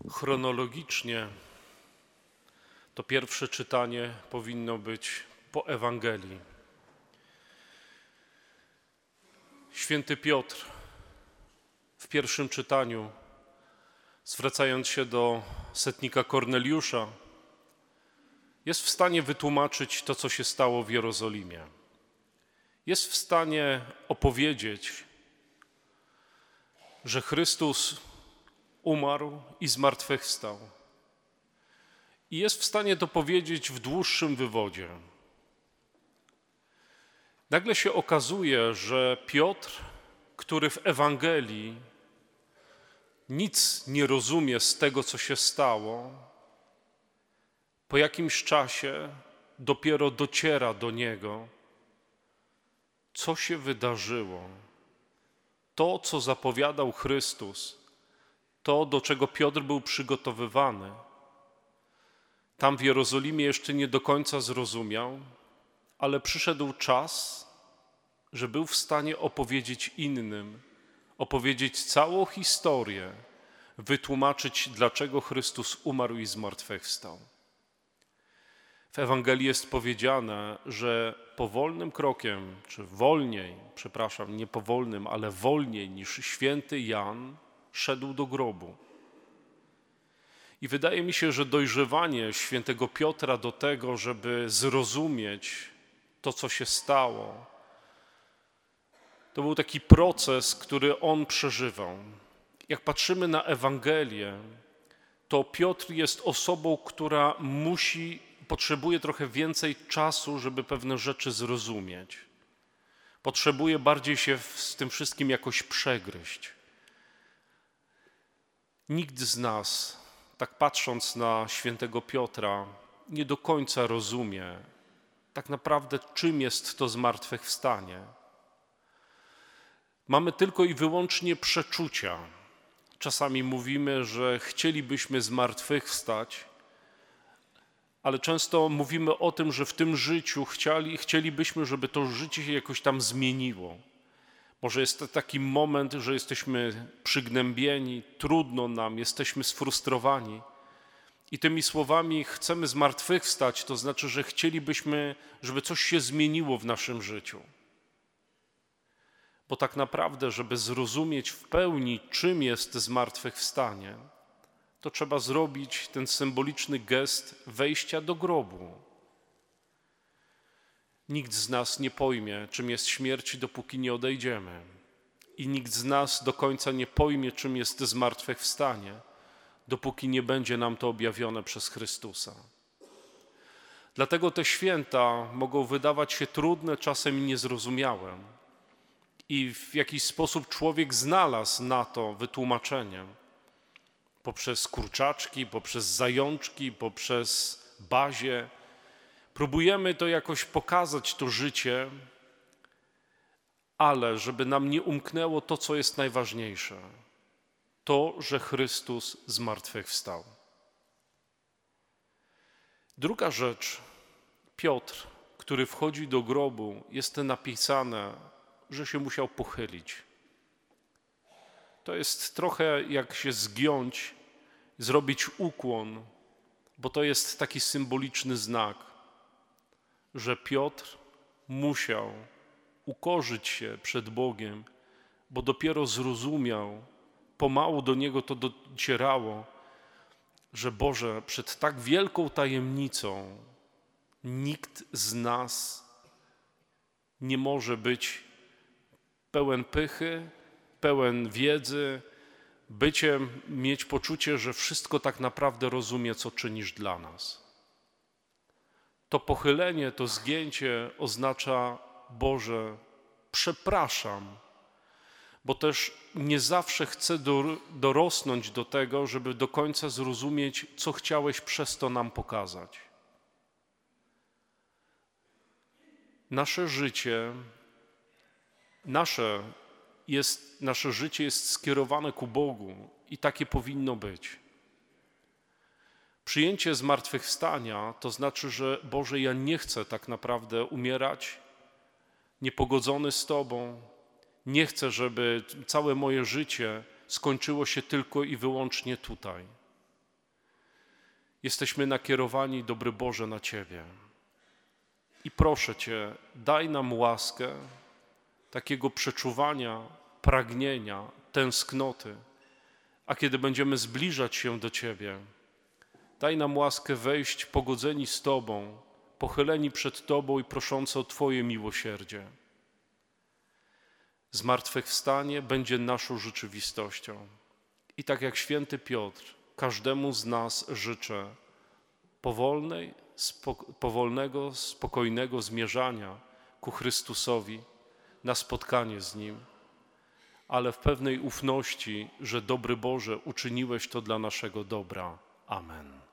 Chronologicznie to pierwsze czytanie powinno być po Ewangelii. Święty Piotr w pierwszym czytaniu, zwracając się do setnika Korneliusza, jest w stanie wytłumaczyć to, co się stało w Jerozolimie. Jest w stanie opowiedzieć, że Chrystus umarł i zmartwychwstał. I jest w stanie to powiedzieć w dłuższym wywodzie. Nagle się okazuje, że Piotr, który w Ewangelii nic nie rozumie z tego, co się stało, po jakimś czasie dopiero dociera do niego, co się wydarzyło. To, co zapowiadał Chrystus, to, do czego Piotr był przygotowywany, tam w Jerozolimie jeszcze nie do końca zrozumiał, ale przyszedł czas, że był w stanie opowiedzieć innym, opowiedzieć całą historię, wytłumaczyć, dlaczego Chrystus umarł i zmartwychwstał. W Ewangelii jest powiedziane, że powolnym krokiem, czy wolniej, przepraszam, nie powolnym, ale wolniej niż święty Jan szedł do grobu. I wydaje mi się, że dojrzewanie świętego Piotra do tego, żeby zrozumieć to, co się stało, to był taki proces, który on przeżywał. Jak patrzymy na Ewangelię, to Piotr jest osobą, która potrzebuje trochę więcej czasu, żeby pewne rzeczy zrozumieć. Potrzebuje bardziej się z tym wszystkim jakoś przegryźć. Nikt z nas, tak patrząc na świętego Piotra, nie do końca rozumie tak naprawdę, czym jest to zmartwychwstanie. Mamy tylko i wyłącznie przeczucia. Czasami mówimy, że chcielibyśmy zmartwychwstać, ale często mówimy o tym, że w tym życiu chcielibyśmy, żeby to życie się jakoś tam zmieniło. Może jest to taki moment, że jesteśmy przygnębieni, trudno nam, jesteśmy sfrustrowani i tymi słowami chcemy zmartwychwstać, to znaczy, że chcielibyśmy, żeby coś się zmieniło w naszym życiu. Bo tak naprawdę, żeby zrozumieć w pełni, czym jest zmartwychwstanie, to trzeba zrobić ten symboliczny gest wejścia do grobu. Nikt z nas nie pojmie, czym jest śmierć, dopóki nie odejdziemy. I nikt z nas do końca nie pojmie, czym jest zmartwychwstanie, dopóki nie będzie nam to objawione przez Chrystusa. Dlatego te święta mogą wydawać się trudne, czasem niezrozumiałe. I w jakiś sposób człowiek znalazł na to wytłumaczenie. Poprzez kurczaczki, poprzez zajączki, poprzez bazie. Próbujemy to jakoś pokazać, to życie, ale żeby nam nie umknęło to, co jest najważniejsze. To, że Chrystus zmartwychwstał. Druga rzecz. Piotr, który wchodzi do grobu, jest napisane, że się musiał pochylić. To jest trochę jak się zgiąć, zrobić ukłon, bo to jest taki symboliczny znak, że Piotr musiał ukorzyć się przed Bogiem, bo dopiero zrozumiał, pomału do niego to docierało, że Boże, przed tak wielką tajemnicą nikt z nas nie może być pełen pychy, pełen wiedzy, mieć poczucie, że wszystko tak naprawdę rozumie, co czynisz dla nas. To pochylenie, to zgięcie oznacza: Boże, przepraszam, bo też nie zawsze chcę dorosnąć do tego, żeby do końca zrozumieć, co chciałeś przez to nam pokazać. Nasze życie jest skierowane ku Bogu i takie powinno być. Przyjęcie zmartwychwstania to znaczy, że Boże, ja nie chcę tak naprawdę umierać niepogodzony z Tobą. Nie chcę, żeby całe moje życie skończyło się tylko i wyłącznie tutaj. Jesteśmy nakierowani, dobry Boże, na Ciebie. I proszę Cię, daj nam łaskę takiego przeczuwania, pragnienia, tęsknoty, a kiedy będziemy zbliżać się do Ciebie, daj nam łaskę wejść pogodzeni z Tobą, pochyleni przed Tobą i proszący o Twoje miłosierdzie. Zmartwychwstanie będzie naszą rzeczywistością. I tak jak święty Piotr, każdemu z nas życzę powolnego, spokojnego zmierzania ku Chrystusowi na spotkanie z Nim, ale w pewnej ufności, że dobry Boże, uczyniłeś to dla naszego dobra. Amen.